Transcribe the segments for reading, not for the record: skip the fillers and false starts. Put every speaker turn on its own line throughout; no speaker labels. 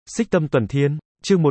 Xích Tâm Tuần Thiên, chương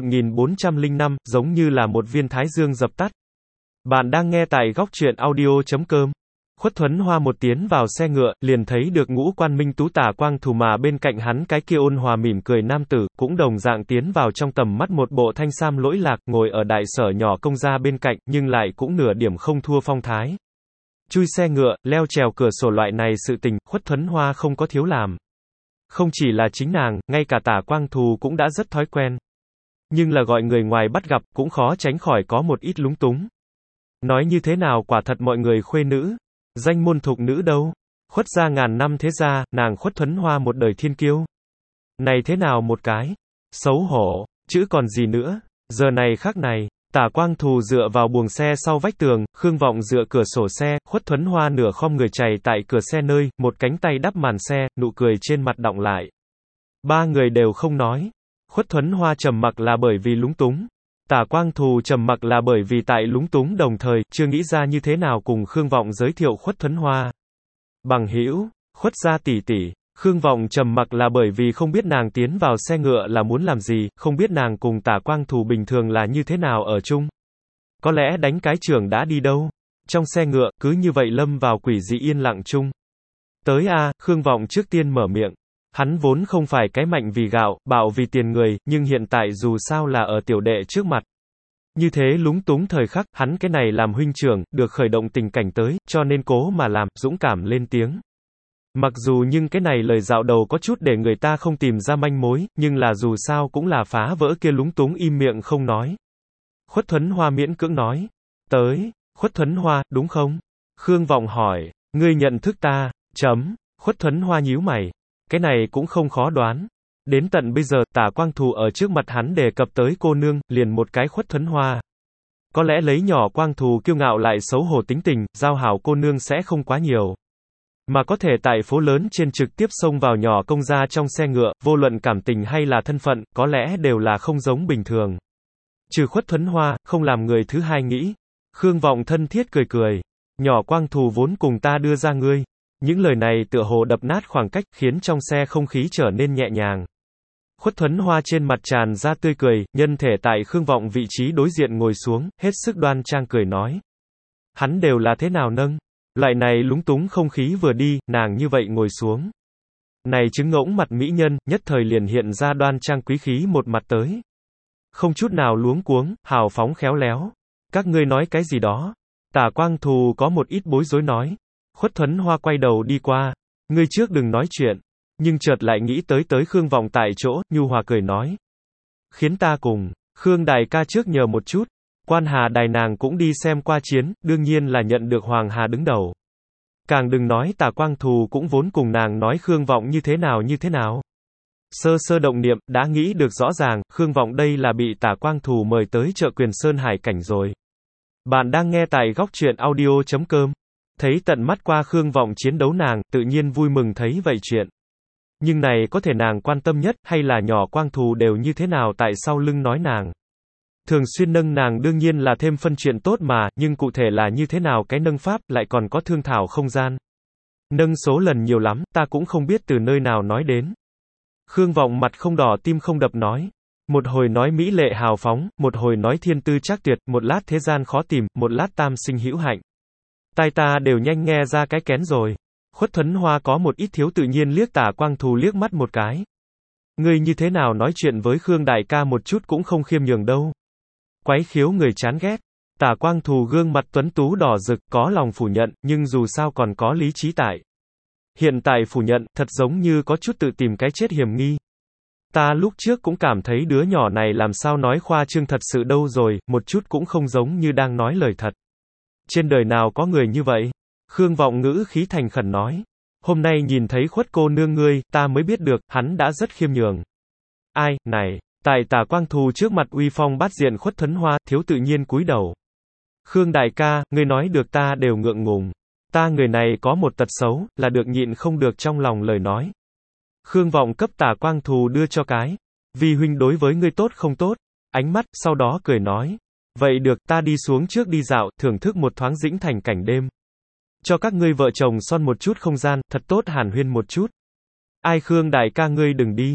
1405, giống như là một viên thái dương dập tắt. Bạn đang nghe tại góc truyện audio.com. Khuất Thuấn Hoa một tiến vào xe ngựa, liền thấy được Ngũ Quan Minh Tú Tả Quang Thù mà bên cạnh hắn cái kia ôn hòa mỉm cười nam tử, cũng đồng dạng tiến vào trong tầm mắt một bộ thanh sam lỗi lạc, ngồi ở đại sở nhỏ công gia bên cạnh, nhưng lại cũng nửa điểm không thua phong thái. Chui xe ngựa, leo trèo cửa sổ loại này sự tình, Khuất Thuấn Hoa không có thiếu làm. Không chỉ là chính nàng, ngay cả Tả Quang Thù cũng đã rất thói quen. Nhưng là gọi người ngoài bắt gặp, cũng khó tránh khỏi có một ít lúng túng. Nói như thế nào quả thật mọi người khuê nữ, danh môn thục nữ đâu. Khuất gia ngàn năm thế gia, nàng Khuất Thuấn Hoa một đời thiên kiêu. Này thế nào một cái? Xấu hổ, chữ còn gì nữa? Giờ này khắc này, Tả Quang Thù dựa vào buồng xe sau vách tường, Khương Vọng dựa cửa sổ xe, Khuất Thuấn Hoa nửa khom người chày tại cửa xe nơi, một cánh tay đắp màn xe, nụ cười trên mặt đọng lại. Ba người đều không nói. Khuất Thuấn Hoa trầm mặc là bởi vì lúng túng. Tả Quang Thù trầm mặc là bởi vì tại lúng túng đồng thời, chưa nghĩ ra như thế nào cùng Khương Vọng giới thiệu Khuất Thuấn Hoa. Bằng hữu, Khuất gia tỷ tỷ. Khương Vọng trầm mặc là bởi vì không biết nàng tiến vào xe ngựa là muốn làm gì, không biết nàng cùng Tả Quang Thù bình thường là như thế nào ở chung. Có lẽ đánh cái trưởng đã đi đâu. Trong xe ngựa, cứ như vậy lâm vào quỷ dị yên lặng chung. Tới a, Khương Vọng trước tiên mở miệng. Hắn vốn không phải cái mạnh vì gạo, bạo vì tiền người, nhưng hiện tại dù sao là ở tiểu đệ trước mặt. Như thế lúng túng thời khắc, hắn cái này làm huynh trưởng, được khởi động tình cảnh tới, cho nên cố mà làm, dũng cảm lên tiếng. Mặc dù nhưng cái này lời dạo đầu có chút để người ta không tìm ra manh mối, nhưng là dù sao cũng là phá vỡ kia lúng túng im miệng không nói. Khuất Thuấn Hoa miễn cưỡng nói. Tới, Khuất Thuấn Hoa, đúng không? Khương Vọng hỏi, ngươi nhận thức ta, chấm, Khuất Thuấn Hoa nhíu mày. Cái này cũng không khó đoán. Đến tận bây giờ, Tả Quang Thù ở trước mặt hắn đề cập tới cô nương, liền một cái Khuất Thuấn Hoa. Có lẽ lấy nhỏ Quang Thù kiêu ngạo lại xấu hổ tính tình, giao hảo cô nương sẽ không quá nhiều. Mà có thể tại phố lớn trên trực tiếp xông vào nhỏ công gia trong xe ngựa, vô luận cảm tình hay là thân phận, có lẽ đều là không giống bình thường. Trừ Khuất Thuấn Hoa, không làm người thứ hai nghĩ. Khương Vọng thân thiết cười cười. Nhỏ Quang Thù vốn cùng ta đưa ra ngươi. Những lời này tựa hồ đập nát khoảng cách, khiến trong xe không khí trở nên nhẹ nhàng. Khuất Thuấn Hoa trên mặt tràn ra tươi cười, nhân thể tại Khương Vọng vị trí đối diện ngồi xuống, hết sức đoan trang cười nói. Hắn đều là thế nào nâng? Loại này lúng túng không khí vừa đi, nàng như vậy ngồi xuống. Này trứng ngỗng mặt mỹ nhân, nhất thời liền hiện ra đoan trang quý khí một mặt tới. Không chút nào luống cuống, hào phóng khéo léo. Các ngươi nói cái gì đó? Tả Quang Thù có một ít bối rối nói. Khuất Thuấn Hoa quay đầu đi qua. Ngươi trước đừng nói chuyện. Nhưng chợt lại nghĩ tới Khương Vọng tại chỗ, nhu hòa cười nói. Khiến ta cùng, Khương đại ca trước nhờ một chút. Quan Hà đài nàng cũng đi xem qua chiến, đương nhiên là nhận được Hoàng Hà đứng đầu. Càng đừng nói Tả Quang Thù cũng vốn cùng nàng nói Khương Vọng như thế nào. Sơ sơ động niệm, đã nghĩ được rõ ràng, Khương Vọng đây là bị Tả Quang Thù mời tới chợ Quyền Sơn Hải cảnh rồi. Bạn đang nghe tại góc truyện audio.com. Thấy tận mắt qua Khương Vọng chiến đấu nàng, tự nhiên vui mừng thấy vậy chuyện. Nhưng này có thể nàng quan tâm nhất, hay là nhỏ Quang Thù đều như thế nào tại sau lưng nói nàng. Thường xuyên nâng nàng đương nhiên là thêm phân chuyện tốt mà, nhưng cụ thể là như thế nào cái nâng pháp, lại còn có thương thảo không gian. Nâng số lần nhiều lắm, ta cũng không biết từ nơi nào nói đến. Khương Vọng mặt không đỏ tim không đập nói. Một hồi nói mỹ lệ hào phóng, một hồi nói thiên tư trác tuyệt, một lát thế gian khó tìm, một lát tam sinh hữu hạnh. Tai ta đều nhanh nghe ra cái kén rồi. Khuất Thuấn Hoa có một ít thiếu tự nhiên liếc Tả Quang Thù liếc mắt một cái. Ngươi như thế nào nói chuyện với Khương đại ca một chút cũng không khiêm nhường đâu. Quái khiếu người chán ghét. Tả Quang Thù gương mặt tuấn tú đỏ rực, có lòng phủ nhận, nhưng dù sao còn có lý trí tại. Hiện tại phủ nhận, thật giống như có chút tự tìm cái chết hiểm nghi. Ta lúc trước cũng cảm thấy đứa nhỏ này làm sao nói khoa trương thật sự đâu rồi, một chút cũng không giống như đang nói lời thật. Trên đời nào có người như vậy? Khương Vọng ngữ khí thành khẩn nói. Hôm nay nhìn thấy Khuất cô nương ngươi, ta mới biết được, hắn đã rất khiêm nhường. Ai, này, tại Tả Quang Thù trước mặt uy phong bát diện Khuất Thuấn Hoa, thiếu tự nhiên cúi đầu. Khương đại ca, ngươi nói được ta đều ngượng ngùng. Ta người này có một tật xấu, là được nhịn không được trong lòng lời nói. Khương Vọng cấp Tả Quang Thù đưa cho cái. Vì huynh đối với ngươi tốt không tốt? Ánh mắt, sau đó cười nói. Vậy được, ta đi xuống trước đi dạo, thưởng thức một thoáng dĩnh thành cảnh đêm. Cho các ngươi vợ chồng son một chút không gian, thật tốt hàn huyên một chút. Ai Khương đại ca ngươi đừng đi.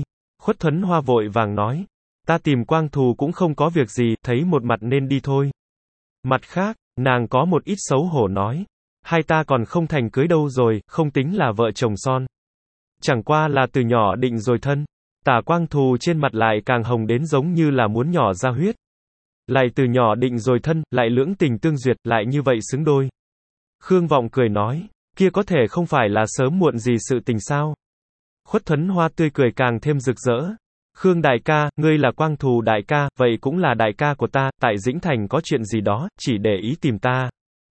Khuất Thuấn Hoa vội vàng nói. Ta tìm Quang Thù cũng không có việc gì, thấy một mặt nên đi thôi. Mặt khác, nàng có một ít xấu hổ nói. Hai ta còn không thành cưới đâu rồi, không tính là vợ chồng son. Chẳng qua là từ nhỏ định rồi thân. Tả Quang Thù trên mặt lại càng hồng đến giống như là muốn nhỏ ra huyết. Lại từ nhỏ định rồi thân, lại lưỡng tình tương duyệt, lại như vậy xứng đôi. Khương Vọng cười nói, kia có thể không phải là sớm muộn gì sự tình sao? Khuất Thuấn Hoa tươi cười càng thêm rực rỡ. Khương đại ca, ngươi là Quang Thù đại ca, vậy cũng là đại ca của ta, tại Dĩnh Thành có chuyện gì đó, chỉ để ý tìm ta.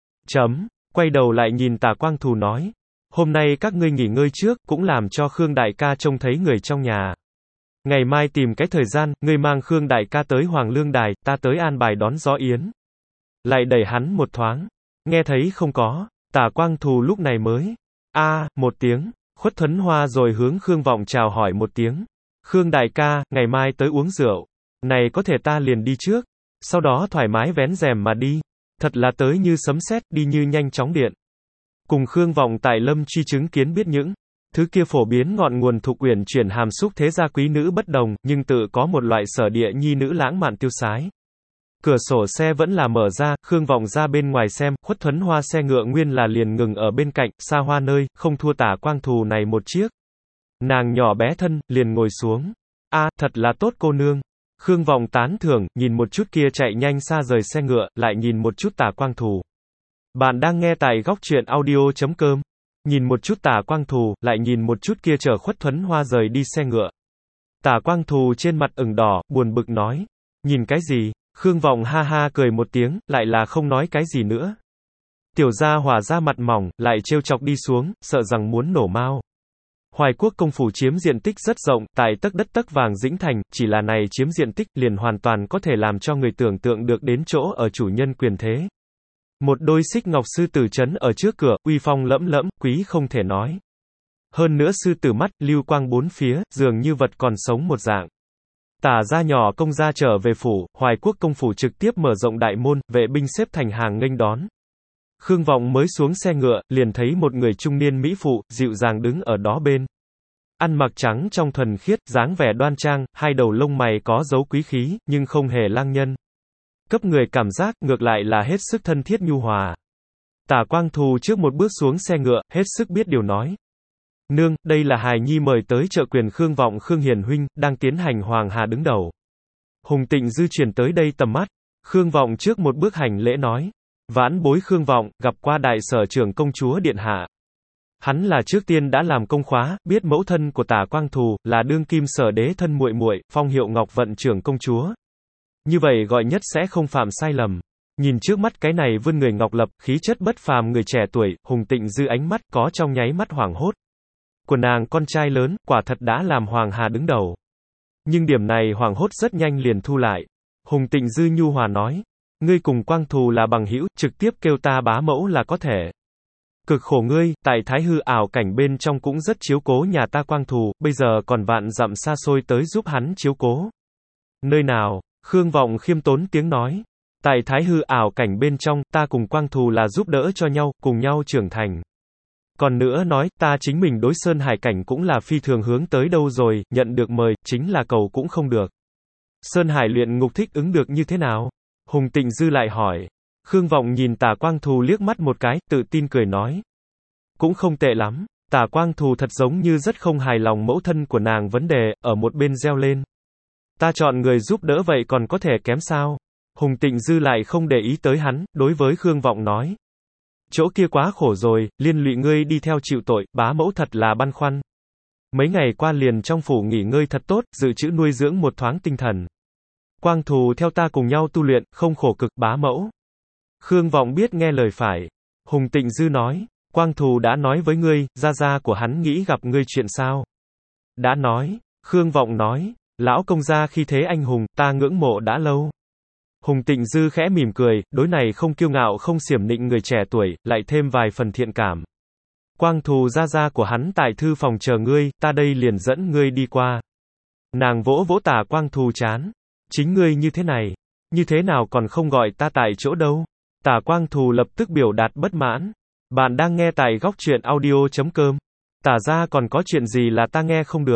Quay đầu lại nhìn Tả Quang Thù nói, hôm nay các ngươi nghỉ ngơi trước, cũng làm cho Khương đại ca trông thấy người trong nhà. Ngày mai tìm cái thời gian, ngươi mang Khương đại ca tới Hoàng Lương Đài, ta tới an bài đón gió yến. Lại đẩy hắn một thoáng. Nghe thấy không có, Tả Quang Thù lúc này mới. Một tiếng, Khuất Thuấn Hoa rồi hướng Khương Vọng chào hỏi một tiếng. Khương đại ca, ngày mai tới uống rượu. Này có thể ta liền đi trước. Sau đó thoải mái vén rèm mà đi. Thật là tới như sấm sét, đi như nhanh chóng điện. Cùng Khương Vọng tại Lâm Truy chứng kiến biết những thứ kia phổ biến ngọn nguồn thục uyển chuyển hàm xúc thế gia quý nữ bất đồng, nhưng tự có một loại sở địa nhi nữ lãng mạn tiêu sái. Cửa sổ xe vẫn là mở ra, Khương Vọng ra bên ngoài xem, Khuất Thuấn Hoa xe ngựa nguyên là liền ngừng ở bên cạnh, xa hoa nơi, không thua Tả Quang Thù này một chiếc. Nàng nhỏ bé thân, liền ngồi xuống. Thật là tốt cô nương. Khương Vọng tán thưởng, nhìn một chút kia chạy nhanh xa rời xe ngựa, lại nhìn một chút Tả Quang Thù. Bạn đang nghe tại góc truyện audio.com. Nhìn một chút Tả Quang Thù, lại nhìn một chút kia chở Khuất Thuấn Hoa rời đi xe ngựa. Tả Quang Thù trên mặt ửng đỏ, buồn bực nói. Nhìn cái gì? Khương Vọng ha ha cười một tiếng, lại là không nói cái gì nữa. Tiểu gia hỏa ra mặt mỏng, lại trêu chọc đi xuống, sợ rằng muốn nổ mao. Hoài Quốc công phủ chiếm diện tích rất rộng, tại tấc đất tấc vàng Dĩnh Thành, chỉ là này chiếm diện tích liền hoàn toàn có thể làm cho người tưởng tượng được đến chỗ ở chủ nhân quyền thế. Một đôi xích ngọc sư tử trấn ở trước cửa, uy phong lẫm lẫm, quý không thể nói. Hơn nữa sư tử mắt, lưu quang bốn phía, dường như vật còn sống một dạng. Tả gia nhỏ công gia trở về phủ, Hoài Quốc công phủ trực tiếp mở rộng đại môn, vệ binh xếp thành hàng nghênh đón. Khương Vọng mới xuống xe ngựa, liền thấy một người trung niên mỹ phụ, dịu dàng đứng ở đó bên. Ăn mặc trắng trong thuần khiết, dáng vẻ đoan trang, hai đầu lông mày có dấu quý khí, nhưng không hề lang nhân. Cấp người cảm giác, ngược lại là hết sức thân thiết nhu hòa. Tả Quang Thù trước một bước xuống xe ngựa, hết sức biết điều nói. Nương, đây là hài nhi mời tới trợ quyền Khương Vọng Khương Hiền huynh, đang tiến hành Hoàng Hà đứng đầu. Hùng Tịnh Dư chuyển tới đây tầm mắt. Khương Vọng trước một bước hành lễ nói. Vãn bối Khương Vọng, gặp qua đại sở trưởng công chúa điện hạ. Hắn là trước tiên đã làm công khóa, biết mẫu thân của Tả Quang Thù, là đương kim sở đế thân muội muội, phong hiệu Ngọc Vận trưởng công chúa. Như vậy gọi nhất sẽ không phạm sai lầm. Nhìn trước mắt cái này vươn người ngọc lập, khí chất bất phàm người trẻ tuổi, Hùng Tịnh Dư ánh mắt có trong nháy mắt hoảng hốt. Của nàng con trai lớn, quả thật đã làm Hoàng Hà đứng đầu. Nhưng điểm này hoảng hốt rất nhanh liền thu lại. Hùng Tịnh Dư nhu hòa nói. Ngươi cùng Quang Thù là bằng hữu, trực tiếp kêu ta bá mẫu là có thể. Cực khổ ngươi, tại Thái Hư ảo cảnh bên trong cũng rất chiếu cố nhà ta Quang Thù, bây giờ còn vạn dặm xa xôi tới giúp hắn chiếu cố. Nơi nào? Khương Vọng khiêm tốn tiếng nói. Tại Thái Hư ảo cảnh bên trong, ta cùng Quang Thù là giúp đỡ cho nhau, cùng nhau trưởng thành. Còn nữa nói, ta chính mình đối Sơn Hải cảnh cũng là phi thường hướng tới đâu rồi, nhận được mời, chính là cầu cũng không được. Sơn Hải luyện ngục thích ứng được như thế nào? Hùng Tịnh Dư lại hỏi. Khương Vọng nhìn Tả Quang Thù liếc mắt một cái, tự tin cười nói. Cũng không tệ lắm. Tả Quang Thù thật giống như rất không hài lòng mẫu thân của nàng vấn đề, ở một bên reo lên. Ta chọn người giúp đỡ vậy còn có thể kém sao? Hùng Tịnh Dư lại không để ý tới hắn, đối với Khương Vọng nói. Chỗ kia quá khổ rồi, liên lụy ngươi đi theo chịu tội, bá mẫu thật là băn khoăn. Mấy ngày qua liền trong phủ nghỉ ngơi thật tốt, dự trữ nuôi dưỡng một thoáng tinh thần. Quang Thù theo ta cùng nhau tu luyện, không khổ cực, bá mẫu. Khương Vọng biết nghe lời phải. Hùng Tịnh Dư nói, Quang Thù đã nói với ngươi, gia gia của hắn nghĩ gặp ngươi chuyện sao? Đã nói. Khương Vọng nói, lão công gia khi thế anh hùng, ta ngưỡng mộ đã lâu. Hùng Tịnh Dư khẽ mỉm cười, đối này không kiêu ngạo không xiểm nịnh người trẻ tuổi, lại thêm vài phần thiện cảm. Quang Thù gia gia của hắn tại thư phòng chờ ngươi, ta đây liền dẫn ngươi đi qua. Nàng vỗ vỗ Tả Quang Thù chán. Chính ngươi như thế này, như thế nào còn không gọi ta tại chỗ đâu? Tả Quang Thù lập tức biểu đạt bất mãn. Bạn đang nghe tại góc truyện audio.com. Tả ra còn có chuyện gì là ta nghe không được?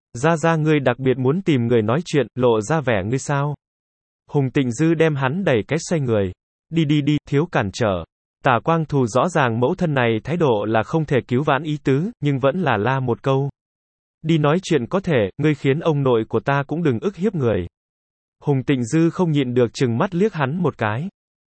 Ra ngươi đặc biệt muốn tìm người nói chuyện, lộ ra vẻ ngươi sao? Hùng Tịnh Dư đem hắn đẩy cái xoay người. Đi đi đi, thiếu cản trở. Tả Quang Thù rõ ràng mẫu thân này thái độ là không thể cứu vãn ý tứ, nhưng vẫn là la một câu. Đi nói chuyện có thể, ngươi khiến ông nội của ta cũng đừng ức hiếp người. Hùng Tịnh Dư không nhịn được trừng mắt liếc hắn một cái.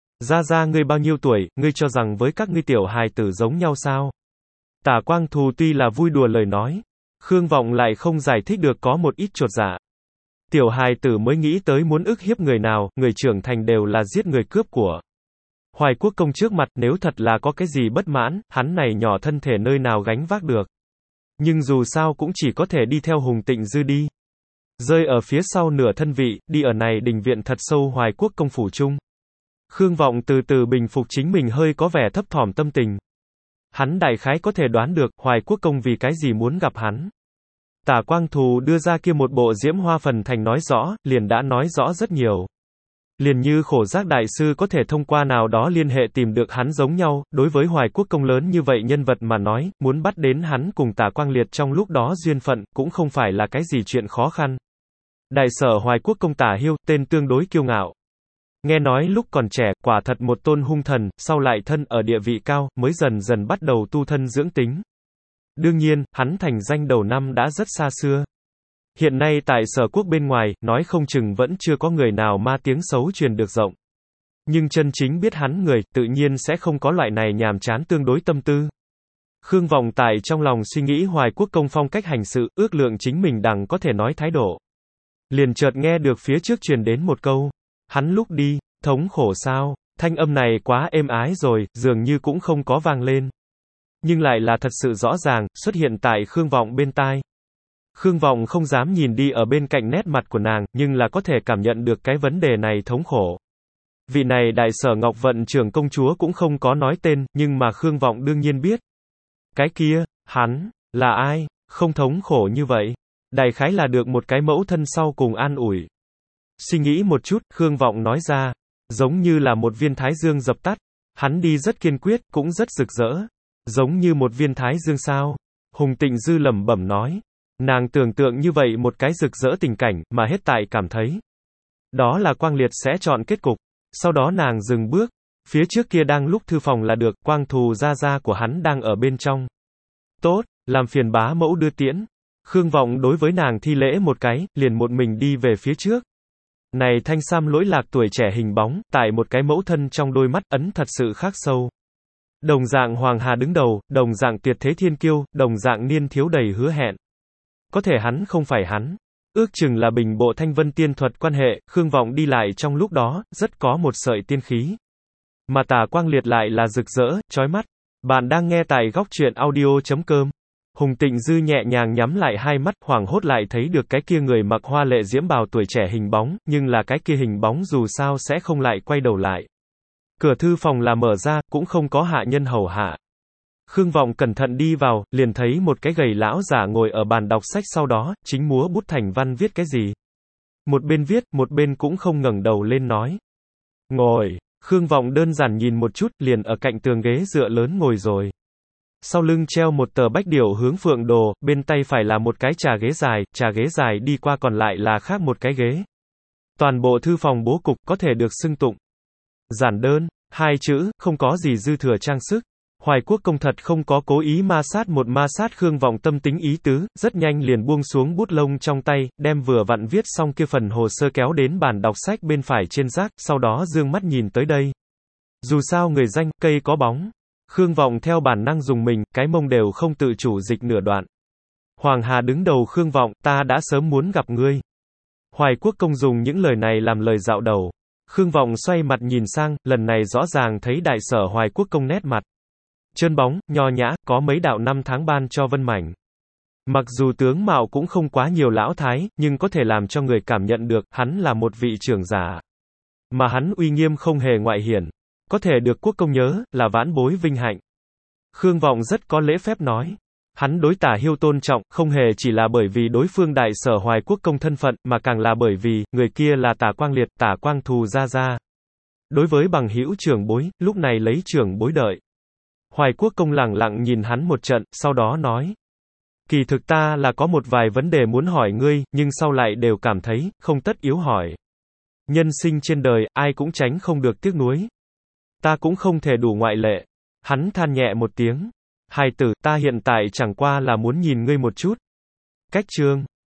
Ra ngươi bao nhiêu tuổi, ngươi cho rằng với các ngươi tiểu hài tử giống nhau sao? Tả Quang Thù tuy là vui đùa lời nói, Khương Vọng lại không giải thích được có một ít chột dạ. Tiểu hài tử mới nghĩ tới muốn ức hiếp người nào, người trưởng thành đều là giết người cướp của. Hoài Quốc công trước mặt, nếu thật là có cái gì bất mãn, hắn này nhỏ thân thể nơi nào gánh vác được. Nhưng dù sao cũng chỉ có thể đi theo Hùng Tịnh Dư đi. Rơi ở phía sau nửa thân vị, đi ở này đình viện thật sâu Hoài Quốc công phủ chung. Khương Vọng từ từ bình phục chính mình hơi có vẻ thấp thỏm tâm tình. Hắn đại khái có thể đoán được, Hoài Quốc công vì cái gì muốn gặp hắn. Tả Quang Thù đưa ra kia một bộ diễm hoa phần thành nói rõ, liền đã nói rõ rất nhiều. Liền như Khổ Giác đại sư có thể thông qua nào đó liên hệ tìm được hắn giống nhau, đối với Hoài Quốc công lớn như vậy nhân vật mà nói, muốn bắt đến hắn cùng Tả Quang Liệt trong lúc đó duyên phận, cũng không phải là cái gì chuyện khó khăn. Đại sở Hoài Quốc công Tả Hiêu, tên tương đối kiêu ngạo. Nghe nói lúc còn trẻ, quả thật một tôn hung thần, sau lại thân ở địa vị cao, mới dần dần bắt đầu tu thân dưỡng tính. Đương nhiên, hắn thành danh đầu năm đã rất xa xưa. Hiện nay tại sở quốc bên ngoài, nói không chừng vẫn chưa có người nào ma tiếng xấu truyền được rộng. Nhưng chân chính biết hắn người, tự nhiên sẽ không có loại này nhàm chán tương đối tâm tư. Khương Vọng tại trong lòng suy nghĩ Hoài Quốc công phong cách hành sự, ước lượng chính mình đằng có thể nói thái độ. Liền chợt nghe được phía trước truyền đến một câu. Hắn lúc đi, thống khổ sao? Thanh âm này quá êm ái rồi, dường như cũng không có vang lên. Nhưng lại là thật sự rõ ràng, xuất hiện tại Khương Vọng bên tai. Khương Vọng không dám nhìn đi ở bên cạnh nét mặt của nàng, nhưng là có thể cảm nhận được cái vấn đề này thống khổ. Vị này đại sở Ngọc Vận trưởng công chúa cũng không có nói tên, nhưng mà Khương Vọng đương nhiên biết. Cái kia, hắn, là ai, không thống khổ như vậy. Đại khái là được một cái mẫu thân sau cùng an ủi. Suy nghĩ một chút, Khương Vọng nói ra, giống như là một viên thái dương dập tắt. Hắn đi rất kiên quyết, cũng rất rực rỡ. Giống như một viên thái dương sao. Hùng Tịnh Dư lẩm bẩm nói. Nàng tưởng tượng như vậy một cái rực rỡ tình cảnh, mà hết tại cảm thấy. Đó là Quang Liệt sẽ chọn kết cục. Sau đó nàng dừng bước. Phía trước kia đang lúc thư phòng là được, Quang Thù gia của hắn đang ở bên trong. Tốt, làm phiền bá mẫu đưa tiễn. Khương Vọng đối với nàng thi lễ một cái, liền một mình đi về phía trước. Này thanh sam lỗi lạc tuổi trẻ hình bóng, tại một cái mẫu thân trong đôi mắt ấn thật sự khắc sâu. Đồng dạng Hoàng Hà đứng đầu, đồng dạng tuyệt thế thiên kiêu, đồng dạng niên thiếu đầy hứa hẹn. Có thể hắn không phải hắn. Ước chừng là bình bộ thanh vân tiên thuật quan hệ, Khương Vọng đi lại trong lúc đó, rất có một sợi tiên khí. Mà Tả Quang Liệt lại là rực rỡ, chói mắt. Bạn đang nghe tại góc truyện audio.com. Hùng Tịnh Dư nhẹ nhàng nhắm lại hai mắt, hoảng hốt lại thấy được cái kia người mặc hoa lệ diễm bào tuổi trẻ hình bóng, nhưng là cái kia hình bóng dù sao sẽ không lại quay đầu lại. Cửa thư phòng là mở ra, cũng không có hạ nhân hầu hạ. Khương Vọng cẩn thận đi vào, liền thấy một cái gầy lão giả ngồi ở bàn đọc sách sau đó, chính múa bút thành văn viết cái gì. Một bên viết, một bên cũng không ngẩng đầu lên nói. Ngồi, Khương Vọng đơn giản nhìn một chút, liền ở cạnh tường ghế dựa lớn ngồi rồi. Sau lưng treo một tờ bách điểu hướng phượng đồ, bên tay phải là một cái trà ghế dài đi qua còn lại là khác một cái ghế. Toàn bộ thư phòng bố cục có thể được xưng tụng. Giản đơn, hai chữ, không có gì dư thừa trang sức. Hoài Quốc công thật không có cố ý ma sát Khương Vọng tâm tính ý tứ, rất nhanh liền buông xuống bút lông trong tay, đem vừa vặn viết xong kia phần hồ sơ kéo đến bàn đọc sách bên phải trên rác, sau đó dương mắt nhìn tới đây. Dù sao người danh, cây có bóng. Khương Vọng theo bản năng dùng mình, cái mông đều không tự chủ dịch nửa đoạn. Hoàng Hà đứng đầu Khương Vọng, ta đã sớm muốn gặp ngươi. Hoài Quốc công dùng những lời này làm lời dạo đầu. Khương Vọng xoay mặt nhìn sang, lần này rõ ràng thấy đại sở Hoài Quốc công nét mặt. Trơn bóng, nho nhã, có mấy đạo năm tháng ban cho vân mảnh. Mặc dù tướng mạo cũng không quá nhiều lão thái, nhưng có thể làm cho người cảm nhận được, hắn là một vị trưởng giả. Mà hắn uy nghiêm không hề ngoại hiển. Có thể được quốc công nhớ, là vãn bối vinh hạnh. Khương Vọng rất có lễ phép nói. Hắn đối Tả Hiêu tôn trọng, không hề chỉ là bởi vì đối phương đại sở Hoài Quốc công thân phận, mà càng là bởi vì, người kia là Tả Quang Liệt, Tả Quang Thù gia. Đối với bằng hữu trưởng bối, lúc này lấy trưởng bối đợi. Hoài Quốc công lẳng lặng nhìn hắn một trận, sau đó nói. Kỳ thực ta là có một vài vấn đề muốn hỏi ngươi, nhưng sau lại đều cảm thấy, không tất yếu hỏi. Nhân sinh trên đời, ai cũng tránh không được tiếc nuối. Ta cũng không thể đủ ngoại lệ. Hắn than nhẹ một tiếng. Hài tử, ta hiện tại chẳng qua là muốn nhìn ngươi một chút. Cách chương